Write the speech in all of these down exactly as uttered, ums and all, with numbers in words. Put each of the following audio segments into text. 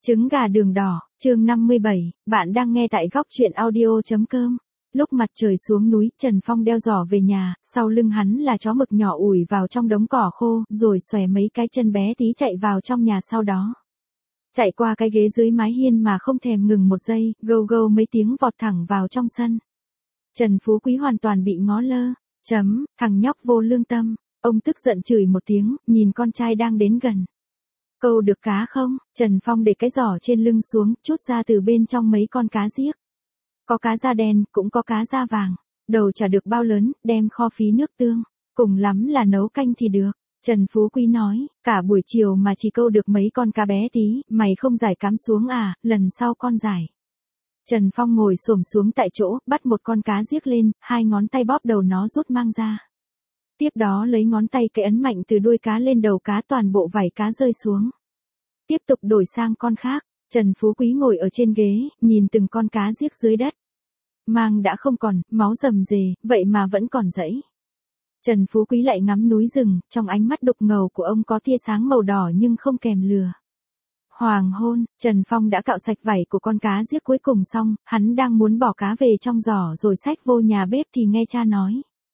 Trứng gà đường đỏ, chương năm mươi bảy, bạn đang nghe tại góc truyện audio.com. Lúc mặt trời xuống núi, Trần Phong đeo giỏ về nhà, sau lưng hắn là chó mực nhỏ ủi vào trong đống cỏ khô, rồi xòe mấy cái chân bé tí chạy vào trong nhà sau đó. Chạy qua cái ghế dưới mái hiên mà không thèm ngừng một giây, gâu gâu mấy tiếng vọt thẳng vào trong sân. Trần Phú Quý hoàn toàn bị ngó lơ, chấm, thằng nhóc vô lương tâm, ông tức giận chửi một tiếng, nhìn con trai đang đến gần. Câu được cá không? Trần Phong để cái giỏ trên lưng xuống, trút ra từ bên trong mấy con cá giếc. Có cá da đen, cũng có cá da vàng. Đầu chả được bao lớn, đem kho phí nước tương. Cùng lắm là nấu canh thì được. Trần Phú Quý nói, cả buổi chiều mà chỉ câu được mấy con cá bé tí, mày không giải cám xuống à, lần sau con giải. Trần Phong ngồi xổm xuống tại chỗ, bắt một con cá giếc lên, hai ngón tay bóp đầu nó rút mang ra. Tiếp đó lấy ngón tay cái ấn mạnh từ đuôi cá lên đầu cá, toàn bộ vảy cá rơi xuống. Tiếp tục đổi sang con khác, Trần Phú Quý ngồi ở trên ghế, nhìn từng con cá giếc dưới đất. Mang đã không còn, máu rầm rề, vậy mà vẫn còn rẫy. Trần Phú Quý lại ngắm núi rừng, trong ánh mắt đục ngầu của ông có tia sáng màu đỏ nhưng không kèm lừa. Hoàng hôn, Trần Phong đã cạo sạch vảy của con cá giếc cuối cùng xong, hắn đang muốn bỏ cá về trong giỏ rồi xách vô nhà bếp thì nghe cha nói.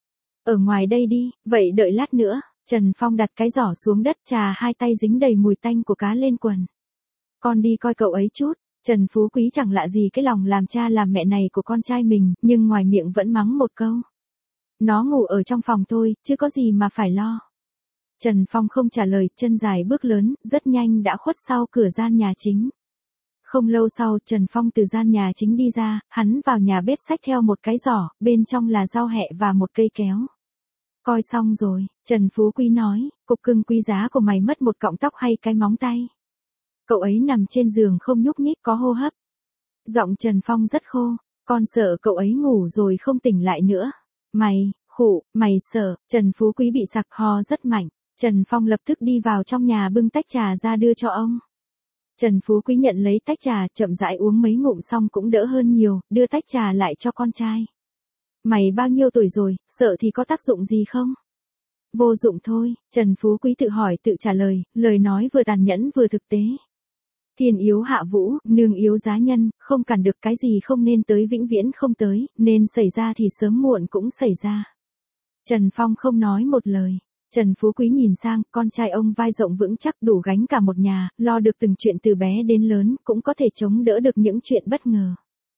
Ở ngoài đây đi, vậy đợi lát nữa. Trần Phong đặt cái giỏ xuống đất, chà hai tay dính đầy mùi tanh của cá lên quần. Con đi coi cậu ấy chút. Trần Phú Quý chẳng lạ gì cái lòng làm cha làm mẹ này của con trai mình, nhưng ngoài miệng vẫn mắng một câu. Nó ngủ ở trong phòng thôi, chứ có gì mà phải lo. Trần Phong không trả lời, chân dài bước lớn, rất nhanh đã khuất sau cửa gian nhà chính. Không lâu sau, Trần Phong từ gian nhà chính đi ra, hắn vào nhà bếp xách theo một cái giỏ, bên trong là rau hẹ và một cây kéo. Coi xong rồi, Trần Phú Quý nói, cục cưng quý giá của mày mất một cọng tóc hay cái móng tay. Cậu ấy nằm trên giường không nhúc nhích, có hô hấp. Giọng Trần Phong rất khô, con sợ cậu ấy ngủ rồi không tỉnh lại nữa. Mày, khụ, mày sợ, Trần Phú Quý bị sặc ho rất mạnh. Trần Phong lập tức đi vào trong nhà bưng tách trà ra đưa cho ông. Trần Phú Quý nhận lấy tách trà, chậm rãi uống mấy ngụm xong cũng đỡ hơn nhiều, đưa tách trà lại cho con trai. Mày bao nhiêu tuổi rồi, sợ thì có tác dụng gì không? Vô dụng thôi, Trần Phú Quý tự hỏi tự trả lời, lời nói vừa tàn nhẫn vừa thực tế. Thiên yếu hạ vũ, nương yếu giá nhân, không cản được cái gì không nên tới vĩnh viễn không tới, nên xảy ra thì sớm muộn cũng xảy ra. Trần Phong không nói một lời. Trần Phú Quý nhìn sang, con trai ông vai rộng vững chắc đủ gánh cả một nhà, lo được từng chuyện từ bé đến lớn, cũng có thể chống đỡ được những chuyện bất ngờ.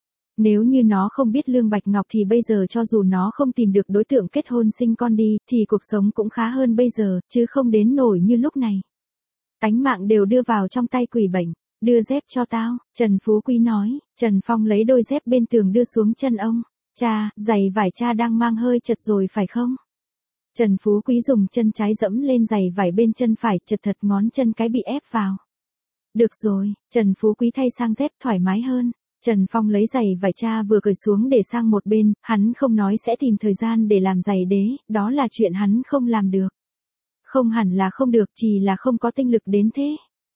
Nếu như nó không biết Lương Bạch Ngọc thì bây giờ cho dù nó không tìm được đối tượng kết hôn sinh con đi, thì cuộc sống cũng khá hơn bây giờ, chứ không đến nổi như lúc này. Tánh mạng đều đưa vào trong tay quỷ bệnh, đưa dép cho tao, Trần Phú Quý nói. Trần Phong lấy đôi dép bên tường đưa xuống chân ông. Cha, giày vải cha đang mang hơi chật rồi phải không? Trần Phú Quý dùng chân trái dẫm lên giày vải bên chân phải, chật thật ngón chân cái bị ép vào. Được rồi, Trần Phú Quý thay sang dép thoải mái hơn. Trần Phong lấy giày vải cha vừa cởi xuống để sang một bên, hắn không nói sẽ tìm thời gian để làm giày đế, đó là chuyện hắn không làm được. Không hẳn là không được, chỉ là không có tinh lực đến thế.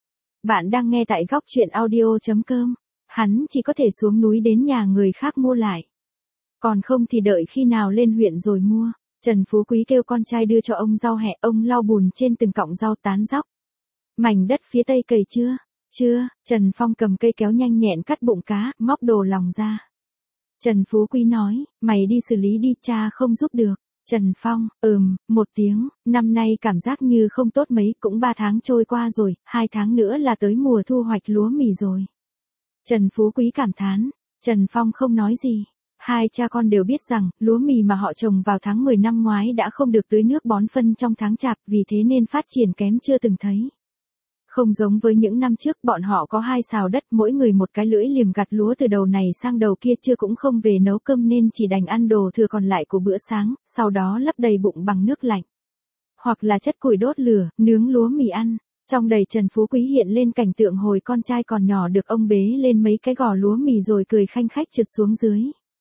Bạn đang nghe tại góc truyện audio.com. Hắn chỉ có thể xuống núi đến nhà người khác mua lại. Còn không thì đợi khi nào lên huyện rồi mua. Trần Phú Quý kêu con trai đưa cho ông rau hẹ, ông lau bùn trên từng cọng rau tán dóc. Mảnh đất phía tây cày chưa? Chưa, Trần Phong cầm cây kéo nhanh nhẹn cắt bụng cá, móc đồ lòng ra. Trần Phú Quý nói, mày đi xử lý đi, cha không giúp được. Trần Phong, ừm, một tiếng, năm nay cảm giác như không tốt mấy, cũng ba tháng trôi qua rồi, hai tháng nữa là tới mùa thu hoạch lúa mì rồi. Trần Phú Quý cảm thán, Trần Phong không nói gì. Hai cha con đều biết rằng, lúa mì mà họ trồng vào tháng mười năm ngoái đã không được tưới nước bón phân trong tháng chạp, vì thế nên phát triển kém chưa từng thấy. Không giống với những năm trước, bọn họ có hai xào đất, mỗi người một cái lưỡi liềm gặt lúa từ đầu này sang đầu kia, chưa cũng không về nấu cơm nên chỉ đành ăn đồ thừa còn lại của bữa sáng, sau đó lấp đầy bụng bằng nước lạnh. Hoặc là chất củi đốt lửa, nướng lúa mì ăn. Trong đầy Trần Phú Quý hiện lên cảnh tượng hồi con trai còn nhỏ được ông bế lên mấy cái gò lúa mì rồi cười khanh khách trượt xuống dưới.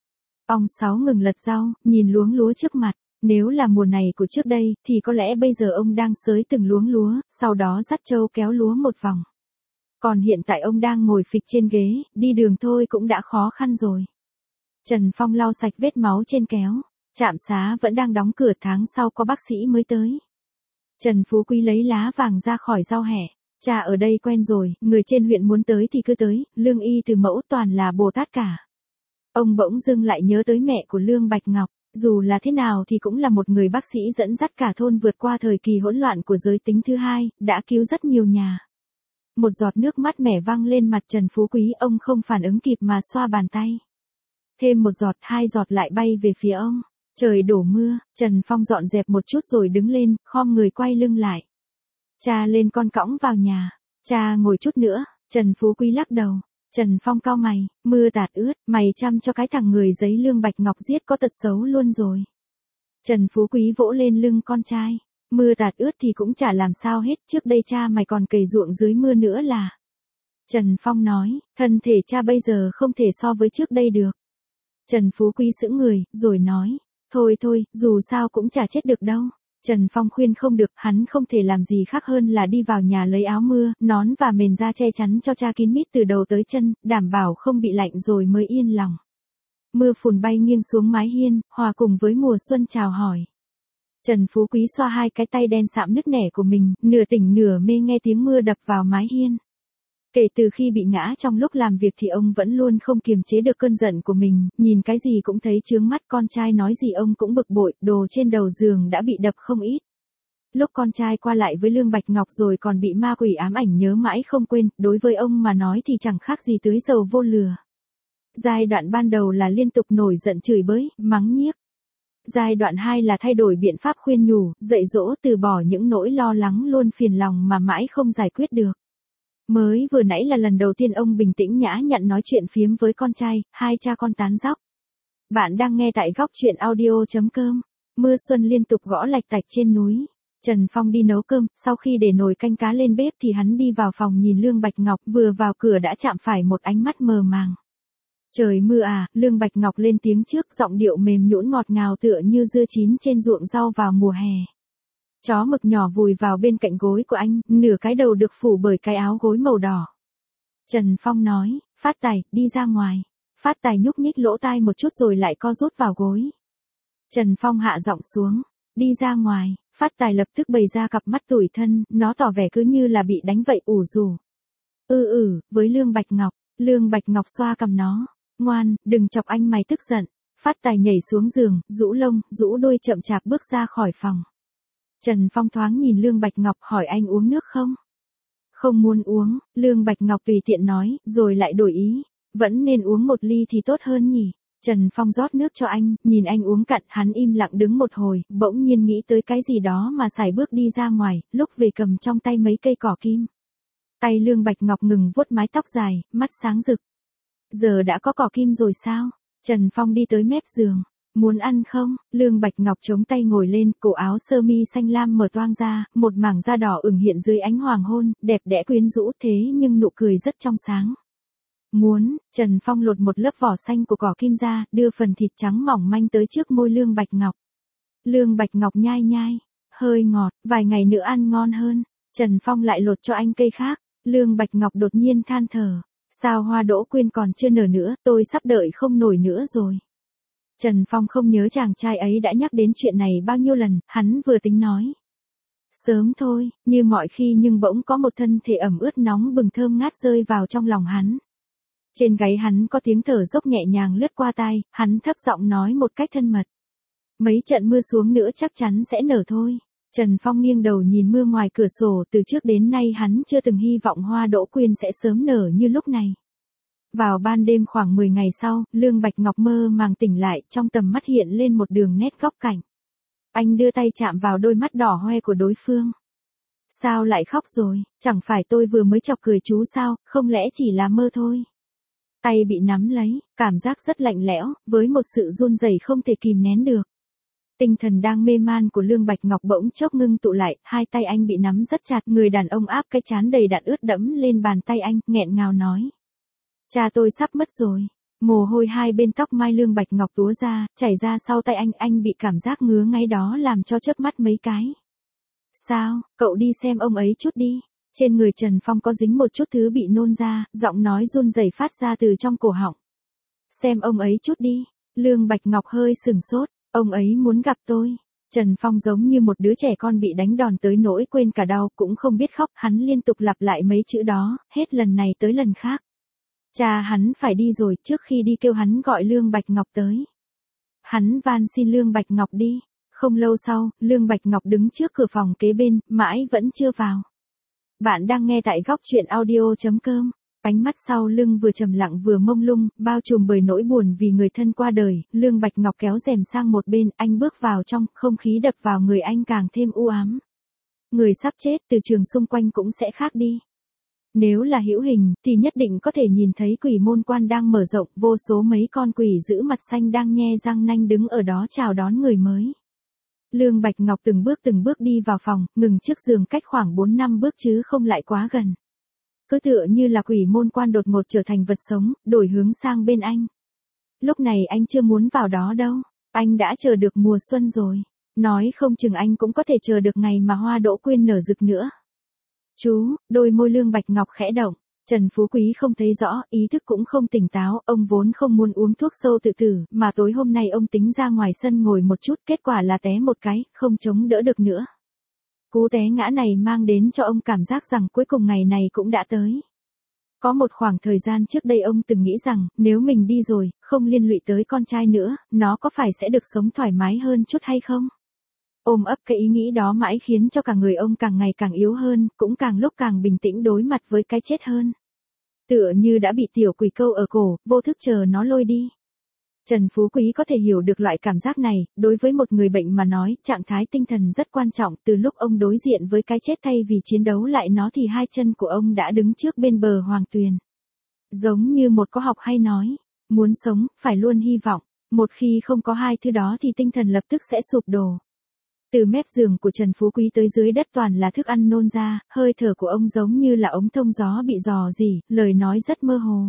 Ông Sáu ngừng lật rau, nhìn luống lúa trước mặt. Nếu là mùa này của trước đây, thì có lẽ bây giờ ông đang xới từng luống lúa, sau đó dắt trâu kéo lúa một vòng. Còn hiện tại ông đang ngồi phịch trên ghế, đi đường thôi cũng đã khó khăn rồi. Trần Phong lau sạch vết máu trên kéo. Trạm xá vẫn đang đóng cửa, tháng sau có bác sĩ mới tới. Trần Phú Quý lấy lá vàng ra khỏi rau hẹ. Cha ở đây quen rồi, người trên huyện muốn tới thì cứ tới, Lương y từ mẫu toàn là Bồ Tát cả. Ông bỗng dưng lại nhớ tới mẹ của Lương Bạch Ngọc, dù là thế nào thì cũng là một người bác sĩ dẫn dắt cả thôn vượt qua thời kỳ hỗn loạn của giới tính thứ hai, đã cứu rất nhiều nhà. Một giọt nước mắt mẻ văng lên mặt Trần Phú Quý, ông không phản ứng kịp mà xoa bàn tay. Thêm một giọt, hai giọt lại bay về phía ông. Trời đổ mưa, Trần Phong dọn dẹp một chút rồi đứng lên, khom người quay lưng lại. Cha lên con cõng vào nhà. Cha ngồi chút nữa, Trần Phú Quý lắc đầu. Trần Phong cau mày, mưa tạt ướt, mày chăm cho cái thằng người giấy Lương Bạch Ngọc giết có tật xấu luôn rồi. Trần Phú Quý vỗ lên lưng con trai. Mưa tạt ướt thì cũng chả làm sao hết, trước đây cha mày còn cày ruộng dưới mưa nữa là. Trần Phong nói, thân thể cha bây giờ không thể so với trước đây được. Trần Phú Quý sững người, rồi nói, thôi thôi, dù sao cũng chả chết được đâu. Trần Phong khuyên không được, hắn không thể làm gì khác hơn là đi vào nhà lấy áo mưa, nón và mền da che chắn cho cha kín mít từ đầu tới chân, đảm bảo không bị lạnh rồi mới yên lòng. Mưa phùn bay nghiêng xuống mái hiên, hòa cùng với mùa xuân chào hỏi. Trần Phú Quý xoa hai cái tay đen sạm nứt nẻ của mình, nửa tỉnh nửa mê nghe tiếng mưa đập vào mái hiên. Kể từ khi bị ngã trong lúc làm việc thì ông vẫn luôn không kiềm chế được cơn giận của mình, nhìn cái gì cũng thấy chướng mắt, con trai nói gì ông cũng bực bội, đồ trên đầu giường đã bị đập không ít. Lúc con trai qua lại với Lương Bạch Ngọc rồi còn bị ma quỷ ám ảnh nhớ mãi không quên, đối với ông mà nói thì chẳng khác gì tưới dầu vô lửa. Giai đoạn ban đầu là liên tục nổi giận chửi bới, mắng nhiếc. Giai đoạn hai là thay đổi biện pháp khuyên nhủ, dạy dỗ, từ bỏ những nỗi lo lắng luôn phiền lòng mà mãi không giải quyết được. Mới vừa nãy là lần đầu tiên ông bình tĩnh nhã nhặn nói chuyện phiếm với con trai, hai cha con tán dóc. Bạn đang nghe tại góc truyện audio chấm com. Mưa xuân liên tục gõ lạch tạch trên núi. Trần Phong đi nấu cơm, sau khi để nồi canh cá lên bếp thì hắn đi vào phòng nhìn Lương Bạch Ngọc, vừa vào cửa đã chạm phải một ánh mắt mờ màng. Trời mưa à, Lương Bạch Ngọc lên tiếng trước, giọng điệu mềm nhũn ngọt ngào tựa như dưa chín trên ruộng rau vào mùa hè. Chó mực nhỏ vùi vào bên cạnh gối của anh, nửa cái đầu được phủ bởi cái áo gối màu đỏ. Trần Phong nói, Phát Tài, đi ra ngoài. Phát Tài nhúc nhích lỗ tai một chút rồi lại co rút vào gối. Trần Phong hạ giọng xuống, đi ra ngoài. Phát Tài lập tức bày ra cặp mắt tủi thân, nó tỏ vẻ cứ như là bị đánh vậy, ủ rủ. Ừ ừ, với Lương Bạch Ngọc. Lương Bạch Ngọc xoa cằm nó. Ngoan, đừng chọc anh mày tức giận. Phát Tài nhảy xuống giường, rũ lông, rũ đôi chậm chạp bước ra khỏi phòng. Trần Phong thoáng nhìn Lương Bạch Ngọc, hỏi anh uống nước không? Không muốn uống, Lương Bạch Ngọc tùy tiện nói, rồi lại đổi ý. Vẫn nên uống một ly thì tốt hơn nhỉ. Trần Phong rót nước cho anh, nhìn anh uống cạn, hắn im lặng đứng một hồi, bỗng nhiên nghĩ tới cái gì đó mà sải bước đi ra ngoài, lúc về cầm trong tay mấy cây cỏ kim. Tay Lương Bạch Ngọc ngừng vuốt mái tóc dài, mắt sáng rực. Giờ đã có cỏ kim rồi sao? Trần Phong đi tới mép giường. Muốn ăn không? Lương Bạch Ngọc chống tay ngồi lên, cổ áo sơ mi xanh lam mở toang ra, một mảng da đỏ ửng hiện dưới ánh hoàng hôn, đẹp đẽ quyến rũ thế nhưng nụ cười rất trong sáng. Muốn, Trần Phong lột một lớp vỏ xanh của cỏ kim ra, đưa phần thịt trắng mỏng manh tới trước môi Lương Bạch Ngọc. Lương Bạch Ngọc nhai nhai, hơi ngọt, vài ngày nữa ăn ngon hơn. Trần Phong lại lột cho anh cây khác. Lương Bạch Ngọc đột nhiên than thở, sao hoa đỗ quyên còn chưa nở nữa, tôi sắp đợi không nổi nữa rồi. Trần Phong không nhớ chàng trai ấy đã nhắc đến chuyện này bao nhiêu lần, hắn vừa tính nói. Sớm thôi, như mọi khi, nhưng bỗng có một thân thể ẩm ướt nóng bừng thơm ngát rơi vào trong lòng hắn. Trên gáy hắn có tiếng thở dốc nhẹ nhàng lướt qua tai, hắn thấp giọng nói một cách thân mật. Mấy trận mưa xuống nữa chắc chắn sẽ nở thôi. Trần Phong nghiêng đầu nhìn mưa ngoài cửa sổ, từ trước đến nay hắn chưa từng hy vọng hoa đỗ quyên sẽ sớm nở như lúc này. Vào ban đêm khoảng mười ngày sau, Lương Bạch Ngọc mơ màng tỉnh lại, trong tầm mắt hiện lên một đường nét góc cạnh. Anh đưa tay chạm vào đôi mắt đỏ hoe của đối phương. Sao lại khóc rồi, chẳng phải tôi vừa mới chọc cười chú sao, không lẽ chỉ là mơ thôi. Tay bị nắm lấy, cảm giác rất lạnh lẽo, với một sự run rẩy không thể kìm nén được. Tinh thần đang mê man của Lương Bạch Ngọc bỗng chốc ngưng tụ lại, hai tay anh bị nắm rất chặt, người đàn ông áp cái trán đầy đặn ướt đẫm lên bàn tay anh, nghẹn ngào nói. Cha tôi sắp mất rồi. Mồ hôi hai bên tóc mai Lương Bạch Ngọc túa ra, chảy ra sau tay anh, anh bị cảm giác ngứa ngáy đó làm cho chớp mắt mấy cái. Sao, cậu đi xem ông ấy chút đi. Trên người Trần Phong có dính một chút thứ bị nôn ra, giọng nói run rẩy phát ra từ trong cổ họng. Xem ông ấy chút đi. Lương Bạch Ngọc hơi sừng sốt, ông ấy muốn gặp tôi. Trần Phong giống như một đứa trẻ con bị đánh đòn tới nỗi quên cả đau, cũng không biết khóc, hắn liên tục lặp lại mấy chữ đó, hết lần này tới lần khác. Cha hắn phải đi rồi, trước khi đi kêu hắn gọi Lương Bạch Ngọc tới. Hắn van xin Lương Bạch Ngọc đi. Không lâu sau, Lương Bạch Ngọc đứng trước cửa phòng kế bên, mãi vẫn chưa vào. Bạn đang nghe tại góc truyện audio.com. Ánh mắt sau lưng vừa trầm lặng vừa mông lung, bao trùm bởi nỗi buồn vì người thân qua đời, Lương Bạch Ngọc kéo rèm sang một bên, anh bước vào trong, không khí đập vào người anh càng thêm u ám. Người sắp chết từ trường xung quanh cũng sẽ khác đi. Nếu là hữu hình, thì nhất định có thể nhìn thấy quỷ môn quan đang mở rộng, vô số mấy con quỷ giữ mặt xanh đang nhe răng nanh đứng ở đó chào đón người mới. Lương Bạch Ngọc từng bước từng bước đi vào phòng, ngừng trước giường cách khoảng bốn năm bước chứ không lại quá gần. Cứ tựa như là quỷ môn quan đột ngột trở thành vật sống, đổi hướng sang bên anh. Lúc này anh chưa muốn vào đó đâu, anh đã chờ được mùa xuân rồi. Nói không chừng anh cũng có thể chờ được ngày mà hoa đỗ quyên nở rực nữa. Chú, đôi môi Lương Bạch Ngọc khẽ động. Trần Phú Quý không thấy rõ, ý thức cũng không tỉnh táo, ông vốn không muốn uống thuốc sâu tự tử, mà tối hôm nay ông tính ra ngoài sân ngồi một chút, kết quả là té một cái, không chống đỡ được nữa. Cú té ngã này mang đến cho ông cảm giác rằng cuối cùng ngày này cũng đã tới. Có một khoảng thời gian trước đây ông từng nghĩ rằng, nếu mình đi rồi, không liên lụy tới con trai nữa, nó có phải sẽ được sống thoải mái hơn chút hay không? Ôm ấp cái ý nghĩ đó mãi khiến cho cả người ông càng ngày càng yếu hơn, cũng càng lúc càng bình tĩnh đối mặt với cái chết hơn. Tựa như đã bị tiểu quỷ câu ở cổ, vô thức chờ nó lôi đi. Trần Phú Quý có thể hiểu được loại cảm giác này, đối với một người bệnh mà nói, trạng thái tinh thần rất quan trọng, từ lúc ông đối diện với cái chết thay vì chiến đấu lại nó thì hai chân của ông đã đứng trước bên bờ hoàng tuyền. Giống như một có học hay nói, muốn sống, phải luôn hy vọng, một khi không có hai thứ đó thì tinh thần lập tức sẽ sụp đổ. Từ mép giường của Trần Phú Quý tới dưới đất toàn là thức ăn nôn ra, hơi thở của ông giống như là ống thông gió bị rò rỉ, lời nói rất mơ hồ.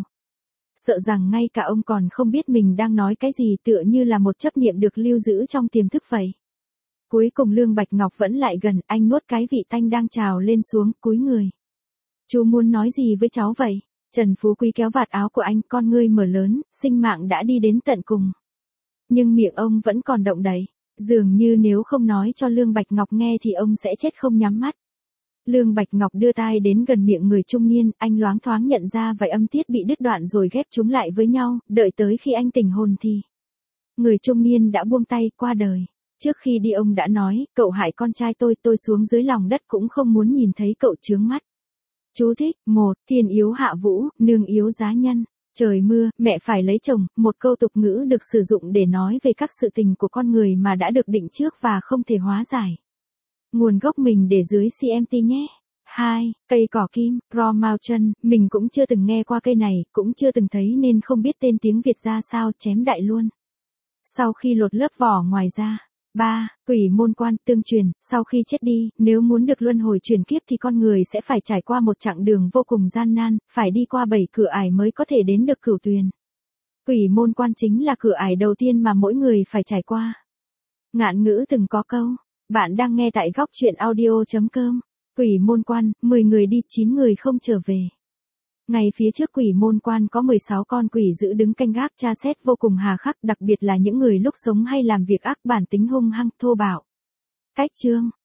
Sợ rằng ngay cả ông còn không biết mình đang nói cái gì, tựa như là một chấp niệm được lưu giữ trong tiềm thức vậy. Cuối cùng Lương Bạch Ngọc vẫn lại gần, anh nuốt cái vị tanh đang trào lên xuống, cúi người. Chú muốn nói gì với cháu vậy? Trần Phú Quý kéo vạt áo của anh, con ngươi mở lớn, sinh mạng đã đi đến tận cùng. Nhưng miệng ông vẫn còn động đậy. Dường như nếu không nói cho Lương Bạch Ngọc nghe thì ông sẽ chết không nhắm mắt. Lương Bạch Ngọc đưa tai đến gần miệng người trung niên, anh loáng thoáng nhận ra vài âm tiết bị đứt đoạn rồi ghép chúng lại với nhau, đợi tới khi anh tỉnh hồn thì người trung niên đã buông tay qua đời. Trước khi đi ông đã nói, cậu hại con trai tôi, tôi xuống dưới lòng đất cũng không muốn nhìn thấy cậu chướng mắt. Chú thích, một, thiên yếu hạ vũ, nương yếu giá nhân. Trời mưa, mẹ phải lấy chồng, một câu tục ngữ được sử dụng để nói về các sự tình của con người mà đã được định trước và không thể hóa giải. Nguồn gốc mình để dưới xê em tê nhé. hai. Cây cỏ kim, Raw Mountain, mình cũng chưa từng nghe qua cây này, cũng chưa từng thấy nên không biết tên tiếng Việt ra sao, chém đại luôn. Sau khi lột lớp vỏ ngoài ra. ba. Quỷ môn quan, tương truyền, sau khi chết đi, nếu muốn được luân hồi chuyển kiếp thì con người sẽ phải trải qua một chặng đường vô cùng gian nan, phải đi qua bảy cửa ải mới có thể đến được cửu tuyền. Quỷ môn quan chính là cửa ải đầu tiên mà mỗi người phải trải qua. Ngạn ngữ từng có câu, bạn đang nghe tại góc truyện audio.com, quỷ môn quan, mười người đi, chín người không trở về. Ngay phía trước quỷ môn quan có mười sáu con quỷ giữ đứng canh gác tra xét vô cùng hà khắc, đặc biệt là những người lúc sống hay làm việc ác, bản tính hung hăng, thô bạo. Cách chương,